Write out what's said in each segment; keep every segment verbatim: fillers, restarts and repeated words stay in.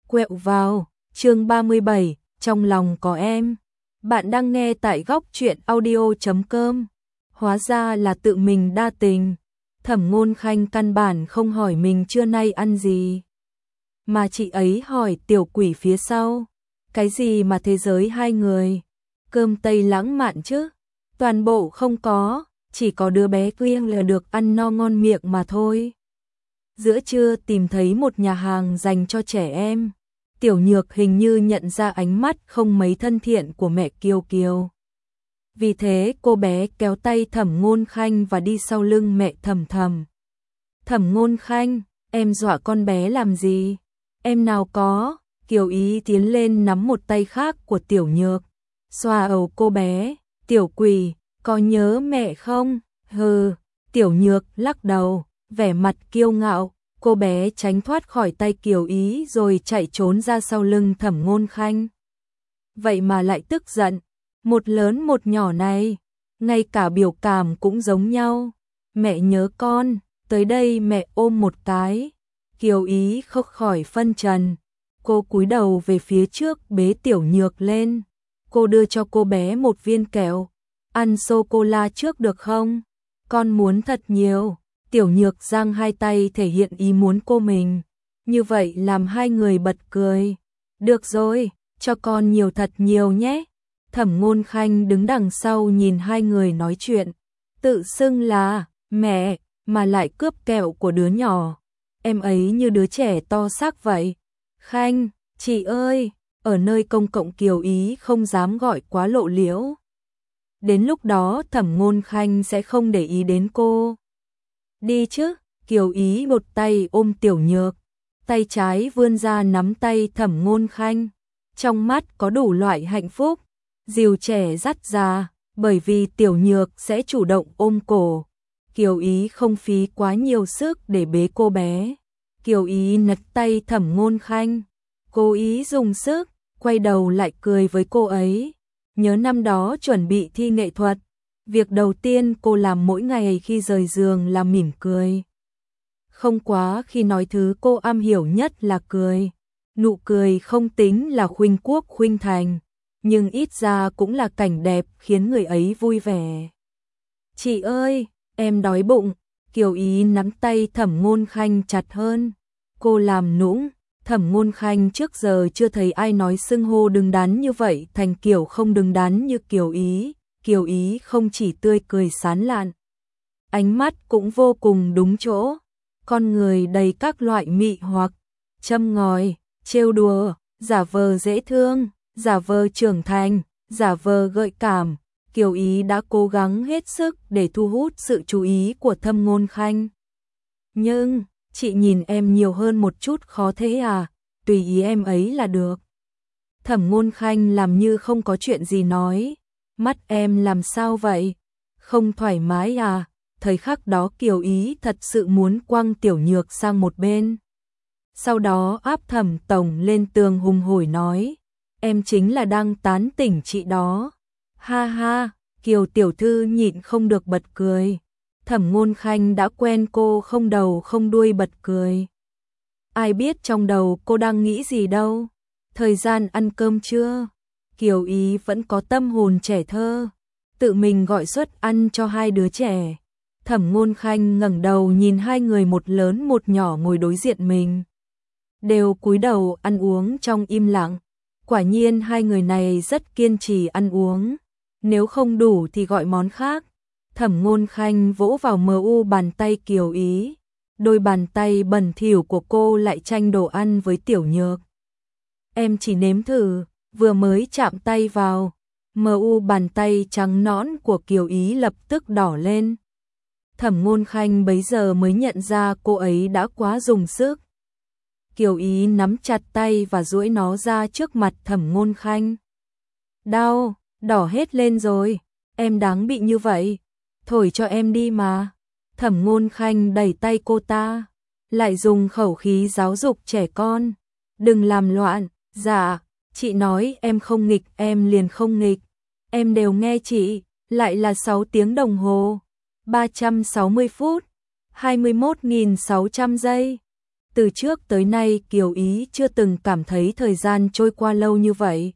Quẹo vào, chương ba mươi bảy, trong lòng có em. Bạn đang nghe tại góc truyện audio chấm com. Hóa ra là tự mình đa tình. Thẩm Ngôn Khanh căn bản không hỏi mình trưa nay ăn gì, mà chị ấy hỏi tiểu quỷ phía sau. Cái gì mà thế giới hai người? Cơm Tây lãng mạn chứ? Toàn bộ không có, chỉ có đứa bé kia là được ăn no ngon miệng mà thôi. Giữa trưa tìm thấy một nhà hàng dành cho trẻ em. Tiểu Nhược hình như nhận ra ánh mắt không mấy thân thiện của mẹ Kiều Kiều. Vì thế cô bé kéo tay Thẩm Ngôn Khanh và đi sau lưng mẹ Thẩm Thẩm. Thẩm Ngôn Khanh, em dọa con bé làm gì? Em nào có. Kiều Ý tiến lên nắm một tay khác của Tiểu Nhược, xoa đầu cô bé. Tiểu quỷ, có nhớ mẹ không? Hừ. Tiểu Nhược lắc đầu, vẻ mặt kiêu ngạo. Cô bé tránh thoát khỏi tay Kiều Ý rồi chạy trốn ra sau lưng Thẩm Ngôn Khanh. Vậy mà lại tức giận. Một lớn một nhỏ này, ngay cả biểu cảm cũng giống nhau. Mẹ nhớ con, tới đây mẹ ôm một cái. Kiều Ý khóc khỏi phân trần. Cô cúi đầu về phía trước bế Tiểu Nhược lên. Cô đưa cho cô bé một viên kẹo. Ăn sô-cô-la trước được không? Con muốn thật nhiều. Tiểu Nhược giang hai tay thể hiện ý muốn cô mình. Như vậy làm hai người bật cười. Được rồi, cho con nhiều thật nhiều nhé. Thẩm Ngôn Khanh đứng đằng sau nhìn hai người nói chuyện. Tự xưng là mẹ mà lại cướp kẹo của đứa nhỏ. Em ấy như đứa trẻ to xác vậy. Khanh, chị ơi, ở nơi công cộng Kiều Ý không dám gọi quá lộ liễu. Đến lúc đó Thẩm Ngôn Khanh sẽ không để ý đến cô. Đi chứ. Kiều Ý một tay ôm Tiểu Nhược, tay trái vươn ra nắm tay Thẩm Ngôn Khanh. Trong mắt có đủ loại hạnh phúc. Dìu trẻ dắt già, bởi vì Tiểu Nhược sẽ chủ động ôm cổ. Kiều Ý không phí quá nhiều sức để bế cô bé. Kiều Ý nật tay Thẩm Ngôn Khanh. Cô ý dùng sức, quay đầu lại cười với cô ấy. Nhớ năm đó chuẩn bị thi nghệ thuật, việc đầu tiên cô làm mỗi ngày khi rời giường là mỉm cười. Không quá khi nói thứ cô am hiểu nhất là cười. Nụ cười không tính là khuynh quốc khuynh thành, nhưng ít ra cũng là cảnh đẹp khiến người ấy vui vẻ. Chị ơi, em đói bụng. Kiều Ý nắm tay Thẩm Ngôn Khanh chặt hơn. Cô làm nũng. Thẩm Ngôn Khanh trước giờ chưa thấy ai nói xưng hô đứng đắn như vậy thành kiểu không đứng đắn như Kiều Ý. Kiều Ý không chỉ tươi cười sán lạn, ánh mắt cũng vô cùng đúng chỗ. Con người đầy các loại mị hoặc, châm ngòi, trêu đùa, giả vờ dễ thương, giả vờ trưởng thành, giả vờ gợi cảm. Kiều Ý đã cố gắng hết sức để thu hút sự chú ý của Thẩm Ngôn Khanh. Nhưng, chị nhìn em nhiều hơn một chút khó thế à? Tùy ý em ấy là được. Thẩm Ngôn Khanh làm như không có chuyện gì nói. Mắt em làm sao vậy? Không thoải mái à? Thời khắc đó Kiều Ý thật sự muốn quăng Tiểu Nhược sang một bên. Sau đó áp Thẩm tổng lên tường hùng hổ nói. Em chính là đang tán tỉnh chị đó. Ha ha, Kiều tiểu thư nhịn không được bật cười. Thẩm Ngôn Khanh đã quen cô không đầu không đuôi bật cười. Ai biết trong đầu cô đang nghĩ gì đâu. Thời gian ăn cơm chưa? Kiều Ý vẫn có tâm hồn trẻ thơ, tự mình gọi suất ăn cho hai đứa trẻ. Thẩm Ngôn Khanh ngẩng đầu nhìn hai người một lớn một nhỏ ngồi đối diện mình, đều cúi đầu ăn uống trong im lặng. Quả nhiên hai người này rất kiên trì ăn uống, nếu không đủ thì gọi món khác. Thẩm Ngôn Khanh vỗ vào mờ u bàn tay Kiều Ý, đôi bàn tay bẩn thỉu của cô lại tranh đồ ăn với Tiểu Nhược. Em chỉ nếm thử. Vừa mới chạm tay vào, mờ u bàn tay trắng nõn của Kiều Ý lập tức đỏ lên. Thẩm Ngôn Khanh bấy giờ mới nhận ra cô ấy đã quá dùng sức. Kiều Ý nắm chặt tay và duỗi nó ra trước mặt Thẩm Ngôn Khanh. Đau, đỏ hết lên rồi, em đáng bị như vậy. Thổi cho em đi mà. Thẩm Ngôn Khanh đẩy tay cô ta, lại dùng khẩu khí giáo dục trẻ con. Đừng làm loạn. Dạ, chị nói em không nghịch em liền không nghịch. Em đều nghe chị. Lại là sáu tiếng đồng hồ, ba trăm sáu mươi phút, hai mươi mốt nghìn sáu trăm giây. Từ trước tới nay Kiều Ý chưa từng cảm thấy thời gian trôi qua lâu như vậy.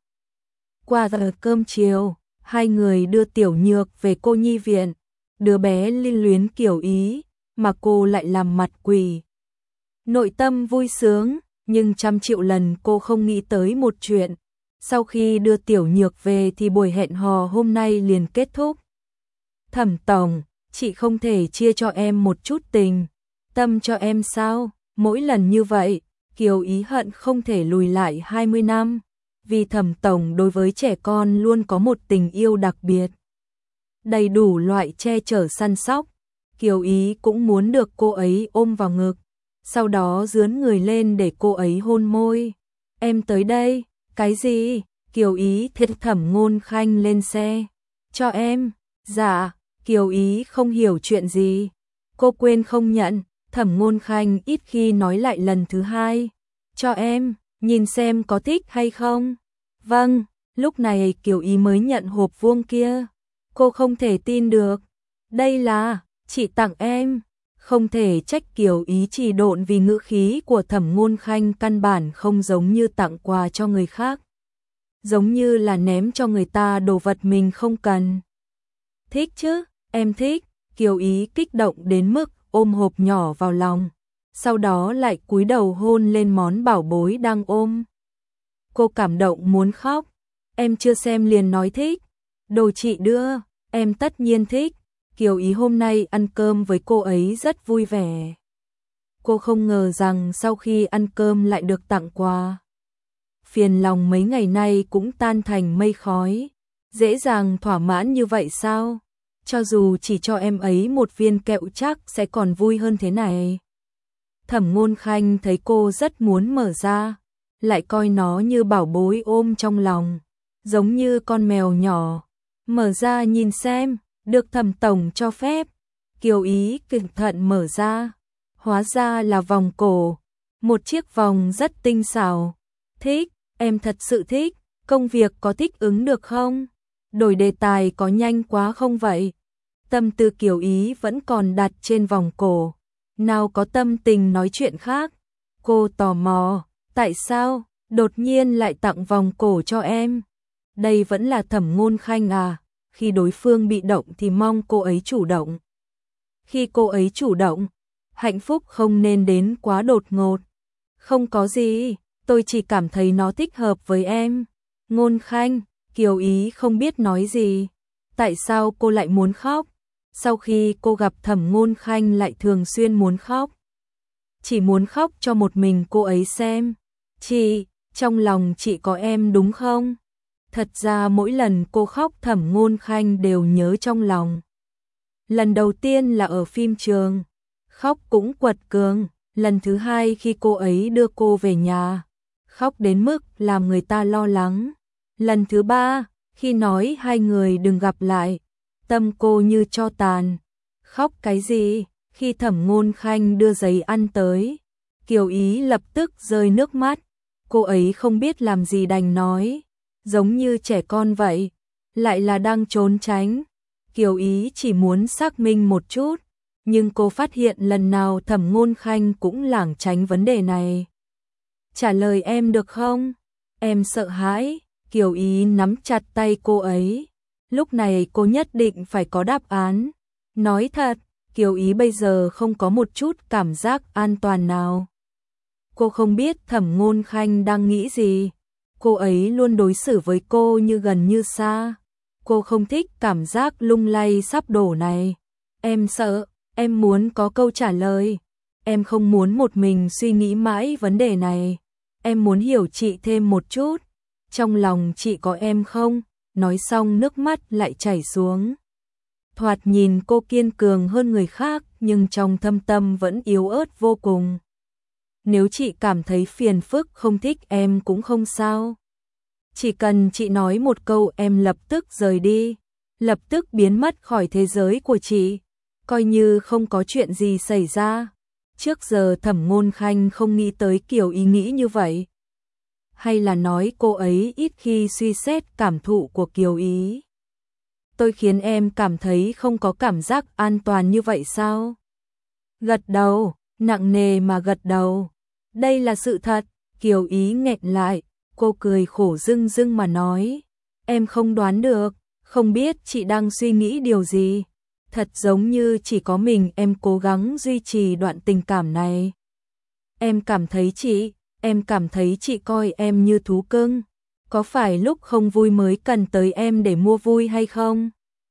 Qua giờ cơm chiều, hai người đưa Tiểu Nhược về cô nhi viện. Đứa bé lưu luyến Kiều Ý, mà cô lại làm mặt quỷ. Nội tâm vui sướng, nhưng trăm triệu lần cô không nghĩ tới một chuyện. Sau khi đưa Tiểu Nhược về thì buổi hẹn hò hôm nay liền kết thúc. Thẩm tổng, chị không thể chia cho em một chút tình tâm cho em sao? Mỗi lần như vậy, Kiều Ý hận không thể lùi lại hai mươi năm. Vì Thẩm tổng đối với trẻ con luôn có một tình yêu đặc biệt. Đầy đủ loại che chở săn sóc. Kiều Ý cũng muốn được cô ấy ôm vào ngực. Sau đó dướn người lên để cô ấy hôn môi. Em tới đây. Cái gì? Kiều Ý thiết Thẩm Ngôn Khanh lên xe. Cho em. Dạ. Kiều Ý không hiểu chuyện gì. Cô quên không nhận. Thẩm Ngôn Khanh ít khi nói lại lần thứ hai. Cho em. Nhìn xem có thích hay không. Vâng. Lúc này Kiều Ý mới nhận hộp vuông kia. Cô không thể tin được. Đây là chị tặng em. Không thể trách Kiều Ý trì độn vì ngữ khí của Thẩm Ngôn Khanh căn bản không giống như tặng quà cho người khác. Giống như là ném cho người ta đồ vật mình không cần. Thích chứ, em thích. Kiều Ý kích động đến mức ôm hộp nhỏ vào lòng. Sau đó lại cúi đầu hôn lên món bảo bối đang ôm. Cô cảm động muốn khóc. Em chưa xem liền nói thích. Đồ chị đưa, em tất nhiên thích. Kiều Ý hôm nay ăn cơm với cô ấy rất vui vẻ. Cô không ngờ rằng sau khi ăn cơm lại được tặng quà. Phiền lòng mấy ngày nay cũng tan thành mây khói. Dễ dàng thỏa mãn như vậy sao? Cho dù chỉ cho em ấy một viên kẹo chắc sẽ còn vui hơn thế này. Thẩm Ngôn Khanh thấy cô rất muốn mở ra, lại coi nó như bảo bối ôm trong lòng, giống như con mèo nhỏ. Mở ra nhìn xem, được Thẩm tổng cho phép. Kiều Ý cẩn thận mở ra, hóa ra là vòng cổ, một chiếc vòng rất tinh xảo. Thích, em thật sự thích. Công việc có thích ứng được không? Đổi đề tài có nhanh quá không vậy? Tâm tư Kiều Ý vẫn còn đặt trên vòng cổ, nào có tâm tình nói chuyện khác. Cô tò mò, tại sao đột nhiên lại tặng vòng cổ cho em? Đây vẫn là Thẩm Ngôn Khanh à? Khi đối phương bị động thì mong cô ấy chủ động. Khi cô ấy chủ động, hạnh phúc không nên đến quá đột ngột. Không có gì, tôi chỉ cảm thấy nó thích hợp với em. Ngôn Khanh, Kiều Ý không biết nói gì. Tại sao cô lại muốn khóc? Sau khi cô gặp Thẩm Ngôn Khanh lại thường xuyên muốn khóc. Chỉ muốn khóc cho một mình cô ấy xem. Chị, trong lòng chị có em đúng không? Thật ra mỗi lần cô khóc Thẩm Ngôn Khanh đều nhớ trong lòng. Lần đầu tiên là ở phim trường, khóc cũng quật cường. Lần thứ hai khi cô ấy đưa cô về nhà, khóc đến mức làm người ta lo lắng. Lần thứ ba, khi nói hai người đừng gặp lại, tâm cô như tro tàn. Khóc cái gì? Khi Thẩm Ngôn Khanh đưa giấy ăn tới, Kiều Ý lập tức rơi nước mắt. Cô ấy không biết làm gì đành nói, giống như trẻ con vậy, lại là đang trốn tránh. Kiều Ý chỉ muốn xác minh một chút, nhưng cô phát hiện lần nào Thẩm Ngôn Khanh cũng lảng tránh vấn đề này. Trả lời em được không? Em sợ hãi. Kiều Ý nắm chặt tay cô ấy. Lúc này cô nhất định phải có đáp án. Nói thật, Kiều Ý bây giờ không có một chút cảm giác an toàn nào. Cô không biết Thẩm Ngôn Khanh đang nghĩ gì. Cô ấy luôn đối xử với cô như gần như xa. Cô không thích cảm giác lung lay sắp đổ này. Em sợ, em muốn có câu trả lời. Em không muốn một mình suy nghĩ mãi vấn đề này. Em muốn hiểu chị thêm một chút. Trong lòng chị có em không? Nói xong nước mắt lại chảy xuống. Thoạt nhìn cô kiên cường hơn người khác, nhưng trong thâm tâm vẫn yếu ớt vô cùng. Nếu chị cảm thấy phiền phức không thích em cũng không sao. Chỉ cần chị nói một câu em lập tức rời đi, lập tức biến mất khỏi thế giới của chị, coi như không có chuyện gì xảy ra. Trước giờ Thẩm Ngôn Khanh không nghĩ tới kiểu ý nghĩ như vậy. Hay là nói cô ấy ít khi suy xét cảm thụ của Kiều Ý. Tôi khiến em cảm thấy không có cảm giác an toàn như vậy sao? Gật đầu, nặng nề mà gật đầu. Đây là sự thật, Kiều Ý nghẹn lại, cô cười khổ rưng rưng mà nói. Em không đoán được, không biết chị đang suy nghĩ điều gì. Thật giống như chỉ có mình em cố gắng duy trì đoạn tình cảm này. Em cảm thấy chị, em cảm thấy chị coi em như thú cưng. Có phải lúc không vui mới cần tới em để mua vui hay không?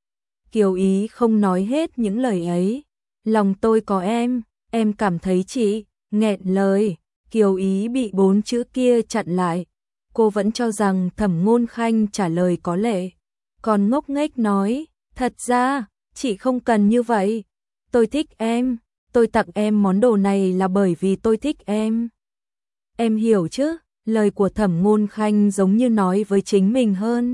Kiều Ý không nói hết những lời ấy. Lòng tôi có em, em cảm thấy chị, nghẹn lời. Kiều Ý bị bốn chữ kia chặn lại. Cô vẫn cho rằng Thẩm Ngôn Khanh trả lời có lệ. Còn ngốc nghếch nói, thật ra, chị không cần như vậy. Tôi thích em, tôi tặng em món đồ này là bởi vì tôi thích em. Em hiểu chứ, lời của Thẩm Ngôn Khanh giống như nói với chính mình hơn.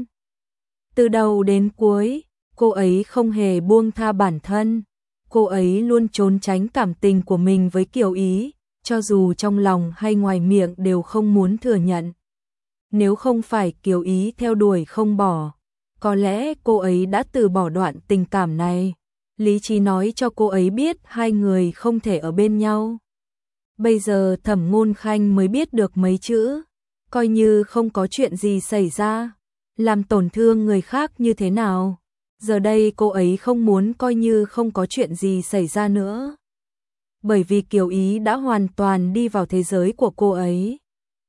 Từ đầu đến cuối, cô ấy không hề buông tha bản thân. Cô ấy luôn trốn tránh cảm tình của mình với Kiều Ý, cho dù trong lòng hay ngoài miệng đều không muốn thừa nhận. Nếu không phải Kiều Ý theo đuổi không bỏ, có lẽ cô ấy đã từ bỏ đoạn tình cảm này. Lý trí nói cho cô ấy biết hai người không thể ở bên nhau. Bây giờ Thẩm Ngôn Khanh mới biết được mấy chữ, coi như không có chuyện gì xảy ra, làm tổn thương người khác như thế nào. Giờ đây cô ấy không muốn coi như không có chuyện gì xảy ra nữa. Bởi vì Kiều Ý đã hoàn toàn đi vào thế giới của cô ấy.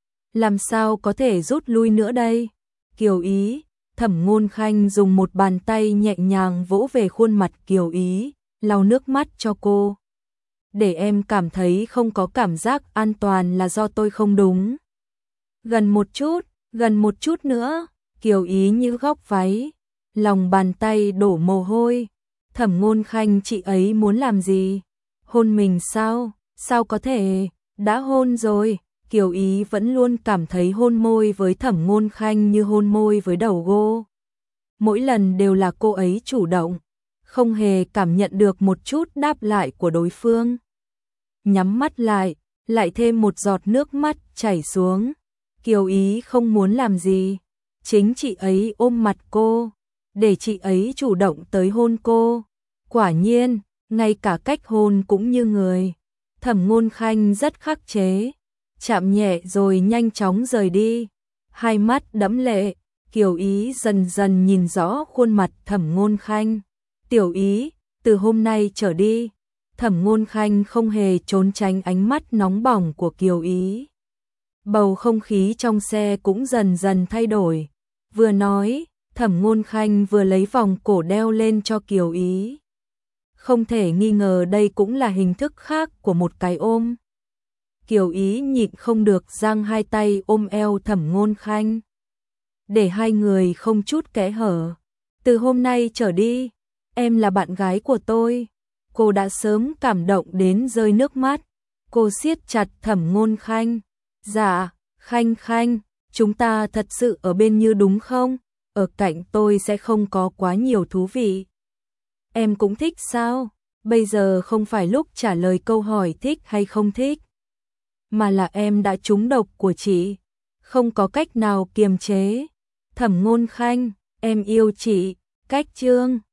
Làm sao có thể rút lui nữa đây? Kiều Ý, Thẩm Ngôn Khanh dùng một bàn tay nhẹ nhàng vỗ về khuôn mặt Kiều Ý, lau nước mắt cho cô. Để em cảm thấy không có cảm giác an toàn là do tôi không đúng. Gần một chút, gần một chút nữa, Kiều Ý như góc váy, lòng bàn tay đổ mồ hôi. Thẩm Ngôn Khanh chị ấy muốn làm gì? Hôn mình sao? Sao có thể? Đã hôn rồi. Kiều Ý vẫn luôn cảm thấy hôn môi với Thẩm Ngôn Khanh như hôn môi với đầu gô. Mỗi lần đều là cô ấy chủ động, không hề cảm nhận được một chút đáp lại của đối phương. Nhắm mắt lại, lại thêm một giọt nước mắt chảy xuống. Kiều Ý không muốn làm gì, chính chị ấy ôm mặt cô, để chị ấy chủ động tới hôn cô. Quả nhiên, ngay cả cách hôn cũng như người. Thẩm Ngôn Khanh rất khắc chế, chạm nhẹ rồi nhanh chóng rời đi. Hai mắt đẫm lệ, Kiều Ý dần dần nhìn rõ khuôn mặt Thẩm Ngôn Khanh. Tiểu Ý, từ hôm nay trở đi. Thẩm Ngôn Khanh không hề trốn tránh ánh mắt nóng bỏng của Kiều Ý. Bầu không khí trong xe cũng dần dần thay đổi. Vừa nói, Thẩm Ngôn Khanh vừa lấy vòng cổ đeo lên cho Kiều Ý. Không thể nghi ngờ đây cũng là hình thức khác của một cái ôm. Kiều Ý nhịn không được giang hai tay ôm eo Thẩm Ngôn Khanh, để hai người không chút kẽ hở. Từ hôm nay trở đi, em là bạn gái của tôi. Cô đã sớm cảm động đến rơi nước mắt. Cô siết chặt Thẩm Ngôn Khanh. Dạ, Khanh Khanh, chúng ta thật sự ở bên như đúng không? Ở cạnh tôi sẽ không có quá nhiều thú vị. Em cũng thích sao? Bây giờ không phải lúc trả lời câu hỏi thích hay không thích, mà là em đã trúng độc của chị, không có cách nào kiềm chế. Thẩm Ngôn Khanh, em yêu chị. Cách chương